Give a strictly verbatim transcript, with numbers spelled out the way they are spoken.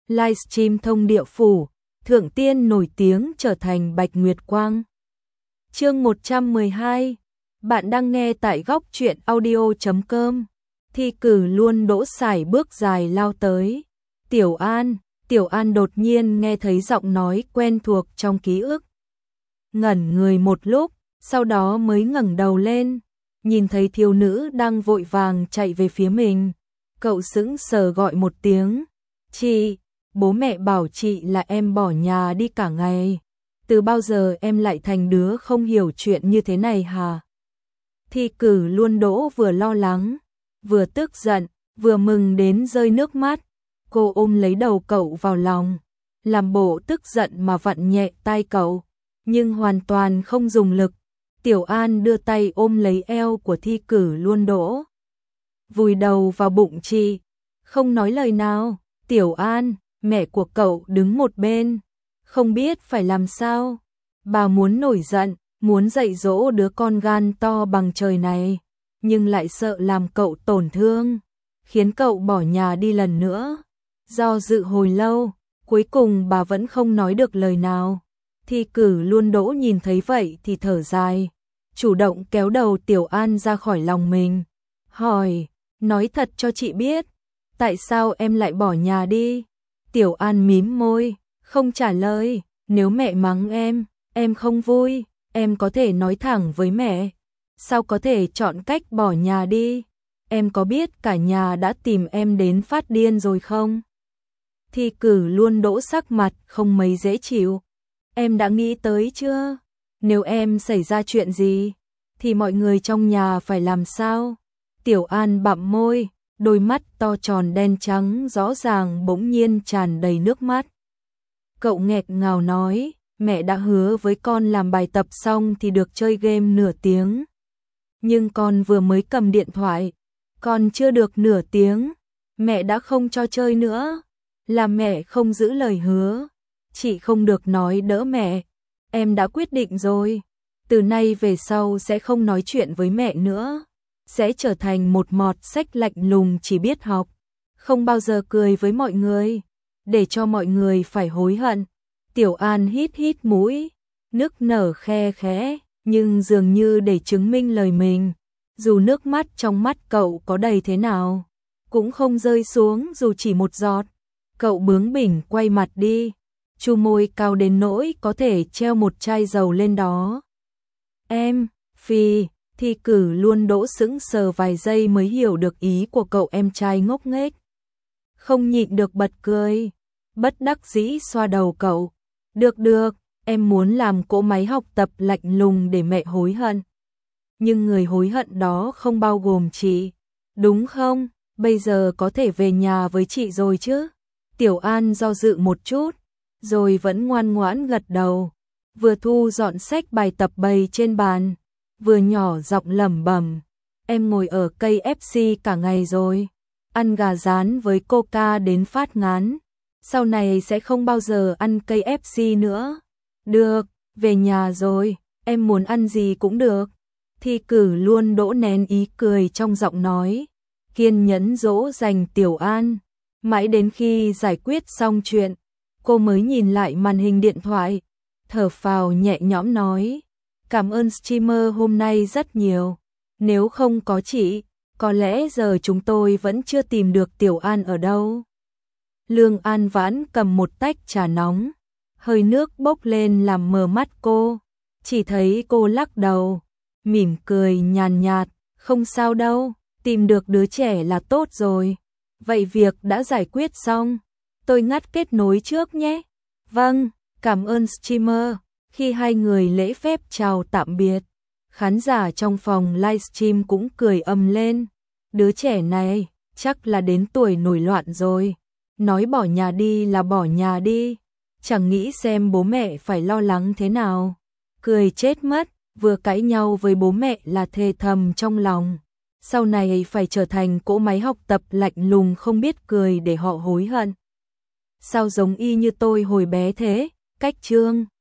livestream thông địa phủ, thượng tiên nổi tiếng trở thành Bạch Nguyệt Quang. Chương một trăm mười hai. Bạn đang nghe tại góc truyện audio chấm com. Thi cử luôn đỗ sải bước dài lao tới. Tiểu An, Tiểu An đột nhiên nghe thấy giọng nói quen thuộc trong ký ức. Ngẩn người một lúc, sau đó mới ngẩng đầu lên, nhìn thấy thiếu nữ đang vội vàng chạy về phía mình. Cậu sững sờ gọi một tiếng, "Chị, bố mẹ bảo chị là em bỏ nhà đi cả ngày. Từ bao giờ em lại thành đứa không hiểu chuyện như thế này hả?" Thi cử luôn đỗ vừa lo lắng, vừa tức giận, vừa mừng đến rơi nước mắt. Cô ôm lấy đầu cậu vào lòng, làm bộ tức giận mà vặn nhẹ tay cậu, nhưng hoàn toàn không dùng lực. Tiểu An đưa tay ôm lấy eo của thi cử luôn đỗ, vùi đầu vào bụng chị, không nói lời nào. Tiểu An, mẹ của cậu đứng một bên, không biết phải làm sao. Bà muốn nổi giận, muốn dạy dỗ đứa con gan to bằng trời này, nhưng lại sợ làm cậu tổn thương, khiến cậu bỏ nhà đi lần nữa. Do dự hồi lâu, cuối cùng bà vẫn không nói được lời nào. Thi cử luôn đỗ nhìn thấy vậy thì thở dài, chủ động kéo đầu Tiểu An ra khỏi lòng mình, hỏi, nói thật cho chị biết, tại sao em lại bỏ nhà đi? Tiểu An mím môi, không trả lời. Nếu mẹ mắng em, em không vui, em có thể nói thẳng với mẹ. Sao có thể chọn cách bỏ nhà đi? Em có biết cả nhà đã tìm em đến phát điên rồi không? Thi cử luôn đỗ sắc mặt không mấy dễ chịu. Em đã nghĩ tới chưa? Nếu em xảy ra chuyện gì, thì mọi người trong nhà phải làm sao? Tiểu An bặm môi, đôi mắt to tròn đen trắng rõ ràng bỗng nhiên tràn đầy nước mắt. Cậu nghẹt ngào nói, mẹ đã hứa với con làm bài tập xong thì được chơi game nửa tiếng. Nhưng con vừa mới cầm điện thoại, còn chưa được nửa tiếng, mẹ đã không cho chơi nữa. Là mẹ không giữ lời hứa. Chị không được nói đỡ mẹ. Em đã quyết định rồi. Từ nay về sau sẽ không nói chuyện với mẹ nữa. Sẽ trở thành một mọt sách lạnh lùng chỉ biết học, không bao giờ cười với mọi người, để cho mọi người phải hối hận. Tiểu An hít hít mũi, nức nở khe khẽ, nhưng dường như để chứng minh lời mình, dù nước mắt trong mắt cậu có đầy thế nào, cũng không rơi xuống dù chỉ một giọt. Cậu bướng bỉnh quay mặt đi, chu môi cao đến nỗi có thể treo một chai dầu lên đó. Em, Phi. Thi cử luôn đỗ sững sờ vài giây mới hiểu được ý của cậu em trai ngốc nghếch. Không nhịn được bật cười, bất đắc dĩ xoa đầu cậu. Được được, em muốn làm cỗ máy học tập lạnh lùng để mẹ hối hận. Nhưng người hối hận đó không bao gồm chị, đúng không? Bây giờ có thể về nhà với chị rồi chứ? Tiểu An do dự một chút, rồi vẫn ngoan ngoãn gật đầu. Vừa thu dọn sách bài tập bày trên bàn, vừa nhỏ giọng lẩm bẩm, em ngồi ở cây ép xê cả ngày rồi, ăn gà rán với coca đến phát ngán, sau này sẽ không bao giờ ăn cây ép xê nữa. Được, về nhà rồi, em muốn ăn gì cũng được. Thi cử luôn đỗ nén ý cười trong giọng nói, kiên nhẫn dỗ dành Tiểu An, mãi đến khi giải quyết xong chuyện, cô mới nhìn lại màn hình điện thoại, thở phào nhẹ nhõm nói, cảm ơn streamer hôm nay rất nhiều. Nếu không có chị, có lẽ giờ chúng tôi vẫn chưa tìm được Tiểu An ở đâu. Lương An Vãn cầm một tách trà nóng, hơi nước bốc lên làm mờ mắt cô. Chỉ thấy cô lắc đầu, mỉm cười nhàn nhạt, không sao đâu, tìm được đứa trẻ là tốt rồi. Vậy việc đã giải quyết xong, tôi ngắt kết nối trước nhé. Vâng, cảm ơn streamer. Khi hai người lễ phép chào tạm biệt, khán giả trong phòng livestream cũng cười ầm lên. Đứa trẻ này chắc là đến tuổi nổi loạn rồi. Nói bỏ nhà đi là bỏ nhà đi, chẳng nghĩ xem bố mẹ phải lo lắng thế nào. Cười chết mất, vừa cãi nhau với bố mẹ là thề thầm trong lòng. Sau này phải trở thành cỗ máy học tập lạnh lùng không biết cười để họ hối hận. Sao giống y như tôi hồi bé thế? Cách chương